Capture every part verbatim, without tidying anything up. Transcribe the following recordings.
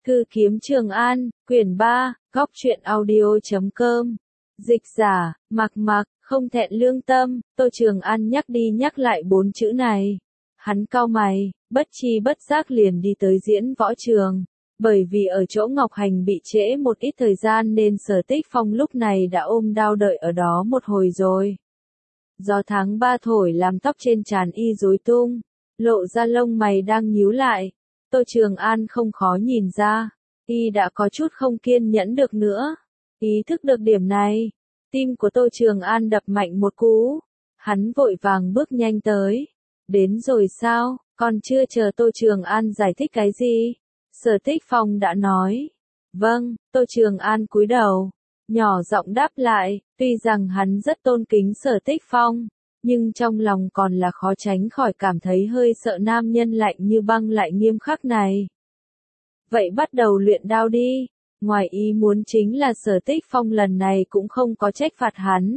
Thư kiếm Trường An, quyển ba, góc truyện audio chấm com. Dịch giả, Mạc Mạc, không thẹn lương tâm, Tô Trường An nhắc đi nhắc lại bốn chữ này. Hắn cau mày, bất chi bất giác liền đi tới diễn võ trường. Bởi vì ở chỗ Ngọc Hành bị trễ một ít thời gian nên Sở Tích Phong lúc này đã ôm đao đợi ở đó một hồi rồi. Gió tháng ba thổi làm tóc trên trán y rối tung, lộ ra lông mày đang nhíu lại. Tô Trường An không khó nhìn ra, y đã có chút không kiên nhẫn được nữa. Ý thức được điểm này, tim của Tô Trường An đập mạnh một cú. Hắn vội vàng bước nhanh tới. Đến rồi sao, còn chưa chờ Tô Trường An giải thích cái gì? Sở Tích Phong đã nói. Vâng, Tô Trường An cúi đầu, nhỏ giọng đáp lại, tuy rằng hắn rất tôn kính Sở Tích Phong, nhưng trong lòng còn là khó tránh khỏi cảm thấy hơi sợ nam nhân lạnh như băng lại nghiêm khắc này. Vậy bắt đầu luyện đao đi. Ngoài ý muốn chính là Sở Tích Phong lần này cũng không có trách phạt hắn,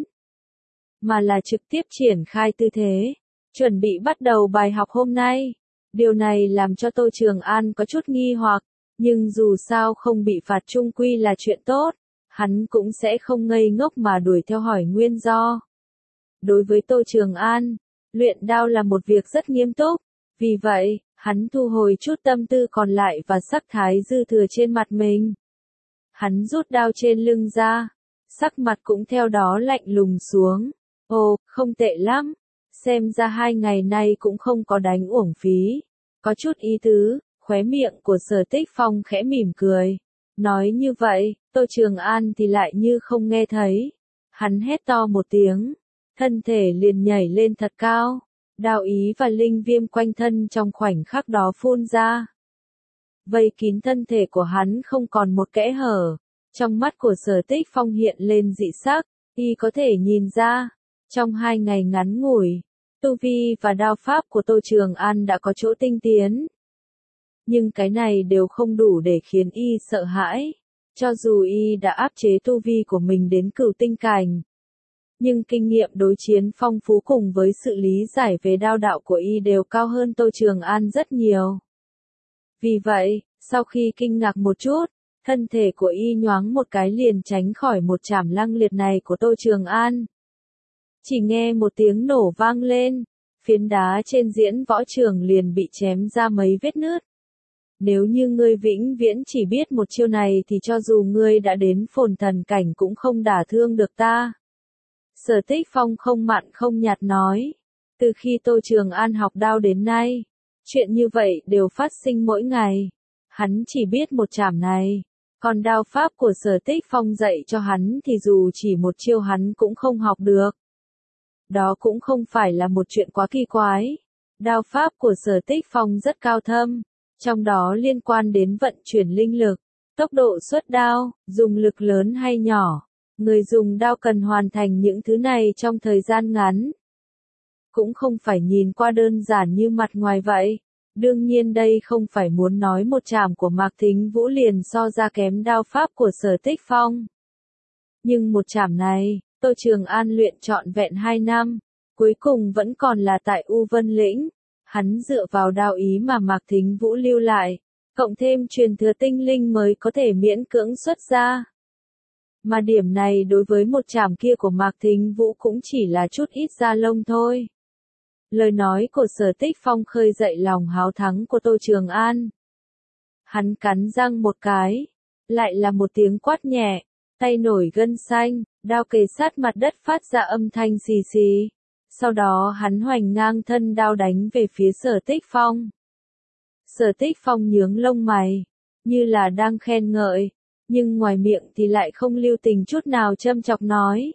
mà là trực tiếp triển khai tư thế, chuẩn bị bắt đầu bài học hôm nay. Điều này làm cho Tô Trường An có chút nghi hoặc, nhưng dù sao không bị phạt chung quy là chuyện tốt, hắn cũng sẽ không ngây ngốc mà đuổi theo hỏi nguyên do. Đối với Tô Trường An, luyện đao là một việc rất nghiêm túc, vì vậy, hắn thu hồi chút tâm tư còn lại và sắc thái dư thừa trên mặt mình. Hắn rút đao trên lưng ra, sắc mặt cũng theo đó lạnh lùng xuống. Ồ, không tệ lắm, xem ra hai ngày nay cũng không có đánh uổng phí. Có chút ý tứ, khóe miệng của Sở Tích Phong khẽ mỉm cười. Nói như vậy, Tô Trường An thì lại như không nghe thấy. Hắn hét to một tiếng, thân thể liền nhảy lên thật cao. Đao ý và linh viêm quanh thân trong khoảnh khắc đó phun ra, vây kín thân thể của hắn không còn một kẽ hở. Trong mắt của Sở Tích Phong hiện lên dị sắc, y có thể nhìn ra, trong hai ngày ngắn ngủi, tu vi và đao pháp của Tô Trường An đã có chỗ tinh tiến. Nhưng cái này đều không đủ để khiến y sợ hãi, cho dù y đã áp chế tu vi của mình đến cửu tinh cảnh. Nhưng kinh nghiệm đối chiến phong phú cùng với sự lý giải về đao đạo của y đều cao hơn Tô Trường An rất nhiều. Vì vậy, sau khi kinh ngạc một chút, thân thể của y nhoáng một cái liền tránh khỏi một chảm lăng liệt này của Tô Trường An. Chỉ nghe một tiếng nổ vang lên, phiến đá trên diễn võ trường liền bị chém ra mấy vết nứt. Nếu như ngươi vĩnh viễn chỉ biết một chiêu này thì cho dù ngươi đã đến phồn thần cảnh cũng không đả thương được ta. Sở Tích Phong không mặn không nhạt nói. Từ khi Tô Trường An học đao đến nay, chuyện như vậy đều phát sinh mỗi ngày. Hắn chỉ biết một chảm này, còn đao pháp của Sở Tích Phong dạy cho hắn thì dù chỉ một chiêu hắn cũng không học được. Đó cũng không phải là một chuyện quá kỳ quái. Đao pháp của Sở Tích Phong rất cao thâm, trong đó liên quan đến vận chuyển linh lực, tốc độ xuất đao, dùng lực lớn hay nhỏ. Người dùng đao cần hoàn thành những thứ này trong thời gian ngắn. Cũng không phải nhìn qua đơn giản như mặt ngoài vậy. Đương nhiên đây không phải muốn nói một chảm của Mạc Thính Vũ liền so ra kém đao pháp của Sở Tích Phong. Nhưng một chảm này, Tô Trường An luyện trọn vẹn hai năm, cuối cùng vẫn còn là tại U Vân Lĩnh. Hắn dựa vào đao ý mà Mạc Thính Vũ lưu lại, cộng thêm truyền thừa tinh linh mới có thể miễn cưỡng xuất ra. Mà điểm này đối với một chảm kia của Mạc Thính Vũ cũng chỉ là chút ít da lông thôi. Lời nói của Sở Tích Phong khơi dậy lòng háo thắng của Tô Trường An. Hắn cắn răng một cái, lại là một tiếng quát nhẹ, tay nổi gân xanh, đao kề sát mặt đất phát ra âm thanh xì xì. Sau đó hắn hoành ngang thân đao đánh về phía Sở Tích Phong. Sở Tích Phong nhướng lông mày, như là đang khen ngợi, nhưng ngoài miệng thì lại không lưu tình chút nào châm chọc nói.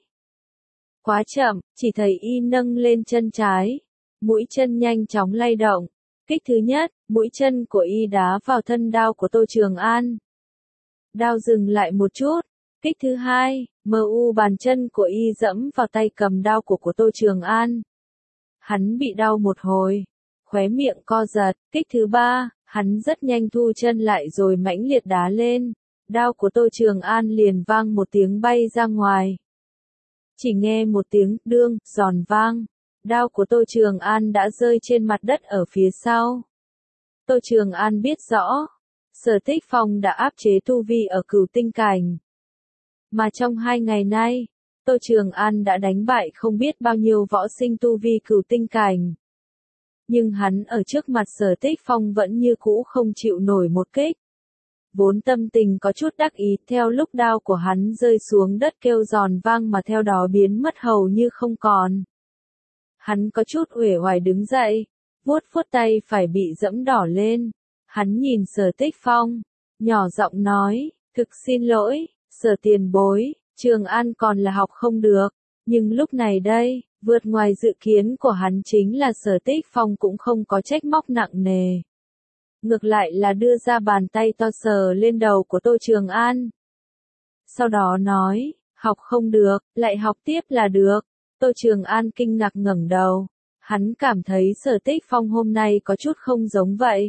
Quá chậm, chỉ thấy y nâng lên chân trái, mũi chân nhanh chóng lay động. Kích thứ nhất, mũi chân của y đá vào thân đao của Tô Trường An. Đao dừng lại một chút. Kích thứ hai, mờ u bàn chân của y dẫm vào tay cầm đao của của Tô Trường An. Hắn bị đau một hồi, khóe miệng co giật. Kích thứ ba, hắn rất nhanh thu chân lại rồi mãnh liệt đá lên. Đao của Tô Trường An liền vang một tiếng bay ra ngoài. Chỉ nghe một tiếng đương, giòn vang. Đao của Tô Trường An đã rơi trên mặt đất ở phía sau. Tô Trường An biết rõ, Sở Tích Phong đã áp chế tu vi ở cửu tinh cảnh. Mà trong hai ngày nay, Tô Trường An đã đánh bại không biết bao nhiêu võ sinh tu vi cửu tinh cảnh. Nhưng hắn ở trước mặt Sở Tích Phong vẫn như cũ không chịu nổi một kích. Vốn tâm tình có chút đắc ý, theo lúc đao của hắn rơi xuống đất kêu giòn vang mà theo đó biến mất hầu như không còn. Hắn có chút uể oải đứng dậy, vuốt vuốt tay phải bị dẫm đỏ lên. Hắn nhìn Sở Tích Phong, nhỏ giọng nói, thực xin lỗi, Sở tiền bối, Trường An còn là học không được. Nhưng lúc này đây, vượt ngoài dự kiến của hắn chính là Sở Tích Phong cũng không có trách móc nặng nề. Ngược lại là đưa ra bàn tay to sờ lên đầu của Tô Trường An. Sau đó nói, học không được, lại học tiếp là được. Tô Trường An kinh ngạc ngẩng đầu. Hắn cảm thấy Sở Tích Phong hôm nay có chút không giống vậy.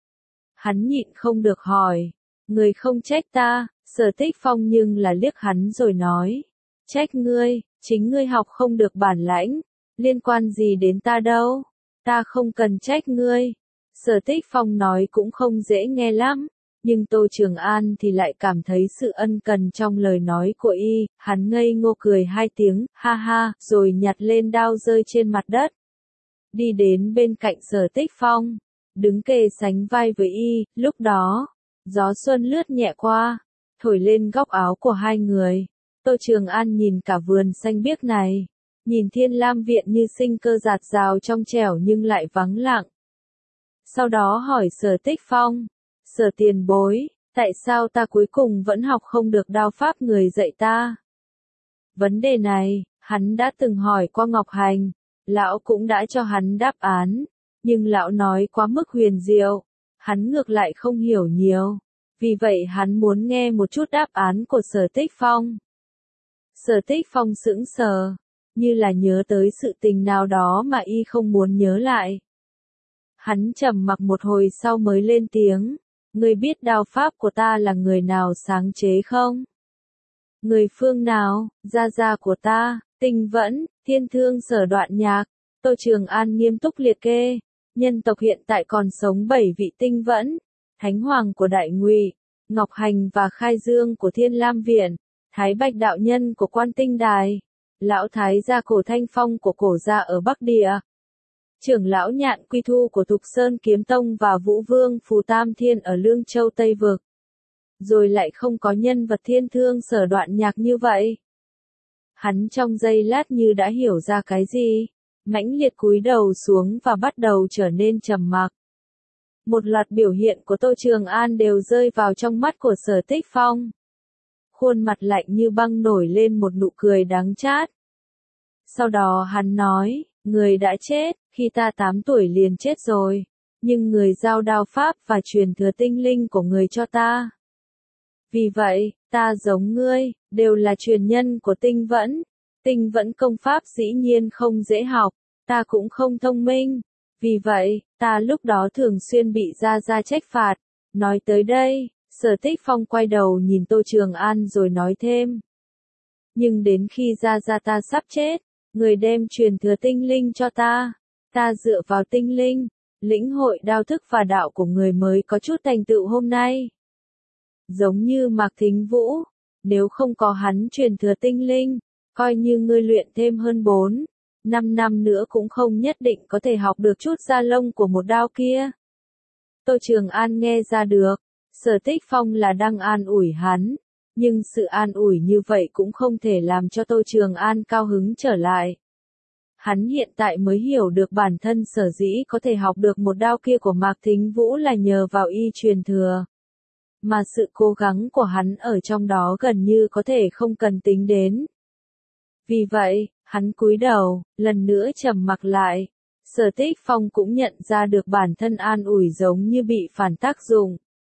Hắn nhịn không được hỏi, người không trách ta, Sở Tích Phong nhưng là liếc hắn rồi nói, trách ngươi, chính ngươi học không được bản lãnh, liên quan gì đến ta đâu, ta không cần trách ngươi. Sở Tích Phong nói cũng không dễ nghe lắm, nhưng Tô Trường An thì lại cảm thấy sự ân cần trong lời nói của y, hắn ngây ngô cười hai tiếng, ha ha, rồi nhặt lên đao rơi trên mặt đất. Đi đến bên cạnh Sở Tích Phong, đứng kề sánh vai với y, lúc đó, gió xuân lướt nhẹ qua, thổi lên góc áo của hai người. Tô Trường An nhìn cả vườn xanh biếc này, nhìn Thiên Lam viện như sinh cơ dạt dào trong trẻo nhưng lại vắng lặng. Sau đó hỏi Sở Tích Phong, Sở tiền bối, tại sao ta cuối cùng vẫn học không được đao pháp người dạy ta? Vấn đề này, hắn đã từng hỏi qua Ngọc Hành, lão cũng đã cho hắn đáp án, nhưng lão nói quá mức huyền diệu, hắn ngược lại không hiểu nhiều, vì vậy hắn muốn nghe một chút đáp án của Sở Tích Phong. Sở Tích Phong sững sờ, như là nhớ tới sự tình nào đó mà y không muốn nhớ lại. Hắn trầm mặc một hồi sau mới lên tiếng, ngươi biết đao pháp của ta là người nào sáng chế không? Người phương nào, gia gia của ta, Tinh Vẫn, Thiên Thương Sở Đoạn Nhạc. Tô Trường An nghiêm túc liệt kê, nhân tộc hiện tại còn sống bảy vị Tinh Vẫn, Thánh Hoàng của Đại Ngụy, Ngọc Hành và Khai Dương của Thiên Lam Viện, Thái Bạch Đạo Nhân của Quan Tinh Đài, Lão Thái gia Cổ Thanh Phong của Cổ gia ở Bắc Địa, Trưởng lão Nhạn Quy Thu của Thục Sơn Kiếm Tông và Vũ Vương Phù Tam Thiên ở Lương Châu Tây Vực. Rồi lại không có nhân vật Thiên Thương Sở Đoạn Nhạc như vậy. Hắn trong giây lát như đã hiểu ra cái gì, mãnh liệt cúi đầu xuống và bắt đầu trở nên trầm mặc. Một loạt biểu hiện của Tô Trường An đều rơi vào trong mắt của Sở Tích Phong. Khuôn mặt lạnh như băng nổi lên một nụ cười đắng chát. Sau đó hắn nói, người đã chết, khi ta tám tuổi liền chết rồi, nhưng người giao đao pháp và truyền thừa tinh linh của người cho ta. Vì vậy, ta giống ngươi, đều là truyền nhân của Tinh Vẫn. Tinh Vẫn công pháp dĩ nhiên không dễ học, ta cũng không thông minh. Vì vậy, ta lúc đó thường xuyên bị gia gia trách phạt. Nói tới đây, Sở Tích Phong quay đầu nhìn Tô Trường An rồi nói thêm. Nhưng đến khi gia gia ta sắp chết, người đem truyền thừa tinh linh cho ta. Ta dựa vào tinh linh, lĩnh hội đao thức và đạo của người mới có chút thành tựu hôm nay. Giống như Mạc Thính Vũ, nếu không có hắn truyền thừa tinh linh, coi như ngươi luyện thêm hơn bốn, năm năm nữa cũng không nhất định có thể học được chút da lông của một đao kia. Tô Trường An nghe ra được, Sở Tích Phong là đang an ủi hắn, nhưng sự an ủi như vậy cũng không thể làm cho Tô Trường An cao hứng trở lại. Hắn hiện tại mới hiểu được bản thân sở dĩ có thể học được một đao kia của Mạc Thính Vũ là nhờ vào y truyền thừa. Mà sự cố gắng của hắn ở trong đó gần như có thể không cần tính đến. Vì vậy, hắn cúi đầu, lần nữa trầm mặc lại. Sở Tích Phong cũng nhận ra được bản thân an ủi giống như bị phản tác dụng.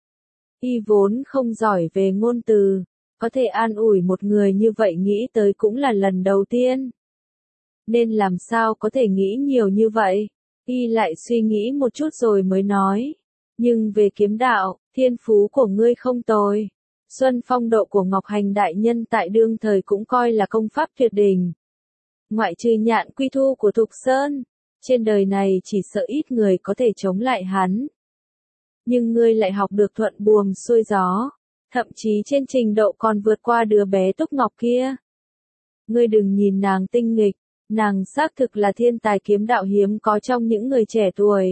Y vốn không giỏi về ngôn từ, có thể an ủi một người như vậy nghĩ tới cũng là lần đầu tiên. Nên làm sao có thể nghĩ nhiều như vậy? Y lại suy nghĩ một chút rồi mới nói. Nhưng về kiếm đạo, thiên phú của ngươi không tồi. Xuân phong độ của Ngọc Hành đại nhân tại đương thời cũng coi là công pháp tuyệt đỉnh. Ngoại trừ Nhạn Quy Thu của Thục Sơn, trên đời này chỉ sợ ít người có thể chống lại hắn. Nhưng ngươi lại học được thuận buồm xuôi gió, thậm chí trên trình độ còn vượt qua đứa bé Túc Ngọc kia. Ngươi đừng nhìn nàng tinh nghịch, nàng xác thực là thiên tài kiếm đạo hiếm có trong những người trẻ tuổi.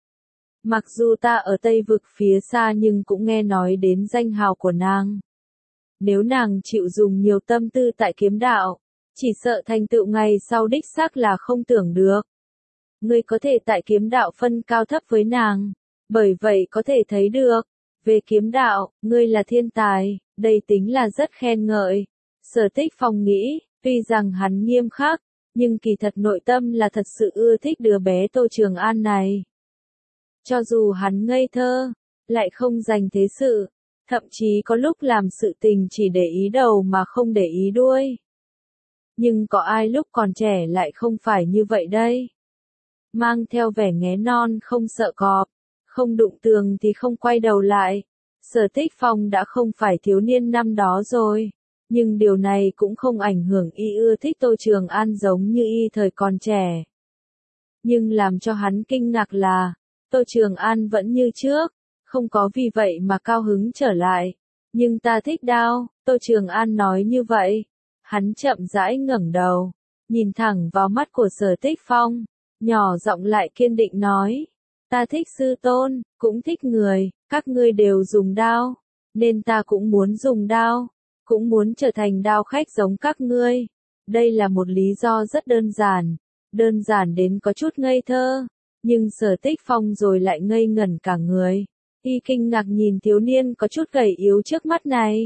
Mặc dù ta ở Tây Vực phía xa nhưng cũng nghe nói đến danh hào của nàng. Nếu nàng chịu dùng nhiều tâm tư tại kiếm đạo, chỉ sợ thành tựu ngày sau đích xác là không tưởng được. Ngươi có thể tại kiếm đạo phân cao thấp với nàng, bởi vậy có thể thấy được, về kiếm đạo, ngươi là thiên tài, đây tính là rất khen ngợi. Sở Tích Phong nghĩ, tuy rằng hắn nghiêm khắc, nhưng kỳ thật nội tâm là thật sự ưa thích đứa bé Tô Trường An này. Cho dù hắn ngây thơ, lại không dành thế sự, thậm chí có lúc làm sự tình chỉ để ý đầu mà không để ý đuôi. Nhưng có ai lúc còn trẻ lại không phải như vậy đây? Mang theo vẻ nghé non không sợ cọp, không đụng tường thì không quay đầu lại. Sở Tích Phong đã không phải thiếu niên năm đó rồi, nhưng điều này cũng không ảnh hưởng y ưa thích Tô Trường An giống như y thời còn trẻ. Nhưng làm cho hắn kinh ngạc là, Tô Trường An vẫn như trước, không có vì vậy mà cao hứng trở lại. Nhưng ta thích đao, Tô Trường An nói như vậy. Hắn chậm rãi ngẩng đầu, nhìn thẳng vào mắt của Sở Tích Phong, nhỏ giọng lại kiên định nói. Ta thích sư tôn, cũng thích người, các ngươi đều dùng đao, nên ta cũng muốn dùng đao, cũng muốn trở thành đao khách giống các ngươi. Đây là một lý do rất đơn giản, đơn giản đến có chút ngây thơ, nhưng Sở Tích Phong rồi lại ngây ngẩn cả người. Y kinh ngạc nhìn thiếu niên có chút gầy yếu trước mắt này.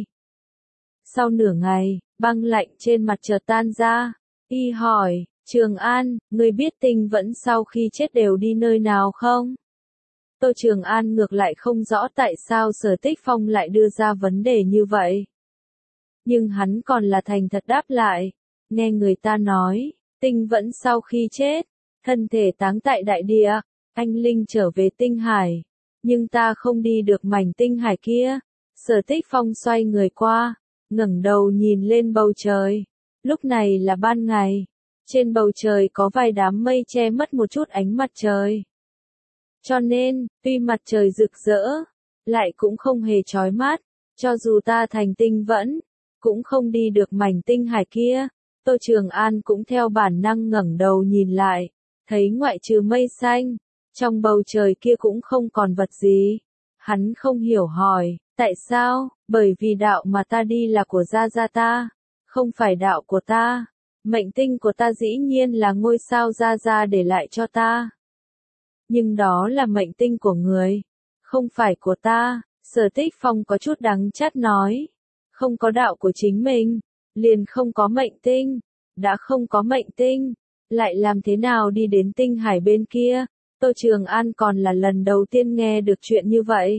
Sau nửa ngày, băng lạnh trên mặt chợt tan ra, y hỏi, Trường An, ngươi biết Tinh Vẫn sau khi chết đều đi nơi nào không? Tô Trường An ngược lại không rõ tại sao Sở Tích Phong lại đưa ra vấn đề như vậy. Nhưng hắn còn là thành thật đáp lại, nghe người ta nói, Tinh Vẫn sau khi chết, thân thể táng tại đại địa, anh linh trở về tinh hải, nhưng ta không đi được mảnh tinh hải kia. Sở Tích Phong xoay người qua, ngẩng đầu nhìn lên bầu trời, lúc này là ban ngày, trên bầu trời có vài đám mây che mất một chút ánh mặt trời. Cho nên, tuy mặt trời rực rỡ, lại cũng không hề chói mắt, cho dù ta thành Tinh Vẫn, cũng không đi được mảnh tinh hải kia. Tô Trường An cũng theo bản năng ngẩng đầu nhìn lại, thấy ngoại trừ mây xanh, trong bầu trời kia cũng không còn vật gì. Hắn không hiểu hỏi, tại sao? Bởi vì đạo mà ta đi là của gia gia ta, không phải đạo của ta. Mệnh tinh của ta dĩ nhiên là ngôi sao gia gia để lại cho ta. Nhưng đó là mệnh tinh của người, không phải của ta. Sở Tích Phong có chút đắng chát nói, không có đạo của chính mình, liền không có mệnh tinh, đã không có mệnh tinh, lại làm thế nào đi đến tinh hải bên kia? Tô Trường An còn là lần đầu tiên nghe được chuyện như vậy.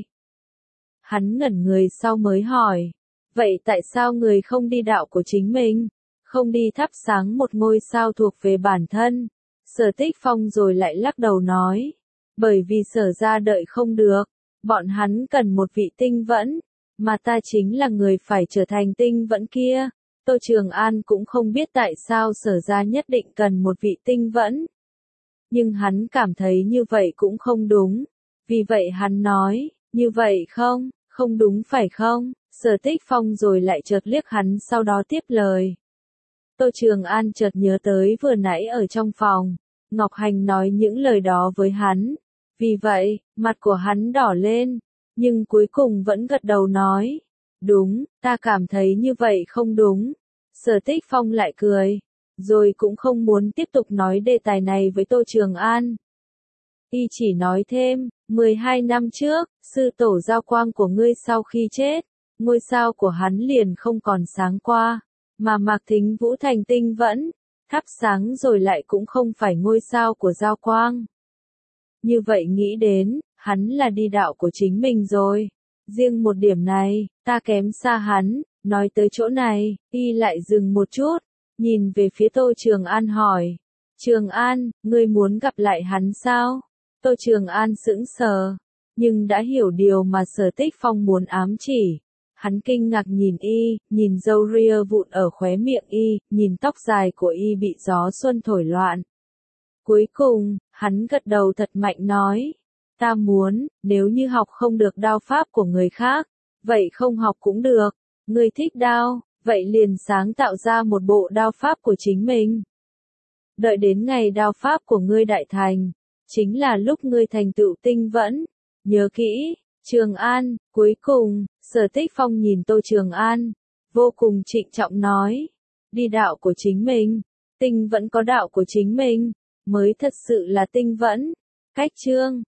Hắn ngẩn người sau mới hỏi, vậy tại sao người không đi đạo của chính mình, không đi thắp sáng một ngôi sao thuộc về bản thân? Sở Tích Phong rồi lại lắc đầu nói, bởi vì Sở gia đợi không được, bọn hắn cần một vị Tinh Vẫn, mà ta chính là người phải trở thành Tinh Vẫn kia. Tô Trường An cũng không biết tại sao Sở gia nhất định cần một vị Tinh Vẫn. Nhưng hắn cảm thấy như vậy cũng không đúng, vì vậy hắn nói, như vậy không, không đúng phải không? Sở Tích Phong rồi lại chợt liếc hắn sau đó tiếp lời. Tô Trường An chợt nhớ tới vừa nãy ở trong phòng, Ngọc Hành nói những lời đó với hắn, vì vậy, mặt của hắn đỏ lên, nhưng cuối cùng vẫn gật đầu nói, đúng, ta cảm thấy như vậy không đúng. Sở Tích Phong lại cười, rồi cũng không muốn tiếp tục nói đề tài này với Tô Trường An. Y chỉ nói thêm, mười hai năm trước, sư tổ Giao Quang của ngươi sau khi chết, ngôi sao của hắn liền không còn sáng qua, mà Mạc Thính Vũ thành Tinh Vẫn, thắp sáng rồi lại cũng không phải ngôi sao của Giao Quang. Như vậy nghĩ đến, hắn là đi đạo của chính mình rồi. Riêng một điểm này, ta kém xa hắn. Nói tới chỗ này, y lại dừng một chút, nhìn về phía Tô Trường An hỏi, Trường An, ngươi muốn gặp lại hắn sao? Tô Trường An sững sờ, nhưng đã hiểu điều mà Sở Tích Phong muốn ám chỉ. Hắn kinh ngạc nhìn y, nhìn râu ria vụn ở khóe miệng y, nhìn tóc dài của y bị gió xuân thổi loạn. Cuối cùng, hắn gật đầu thật mạnh nói, Ta muốn, nếu như học không được đao pháp của người khác, vậy không học cũng được. Ngươi thích đao, vậy liền sáng tạo ra một bộ đao pháp của chính mình. Đợi đến ngày đao pháp của ngươi đại thành, chính là lúc ngươi thành tựu tinh vẫn. Nhớ kỹ, Trường An, cuối cùng, Sở Tích Phong nhìn Tô Trường An, vô cùng trịnh trọng nói, đi đạo của chính mình, tinh vẫn có đạo của chính mình, mới thật sự là tinh vẫn. Cách chương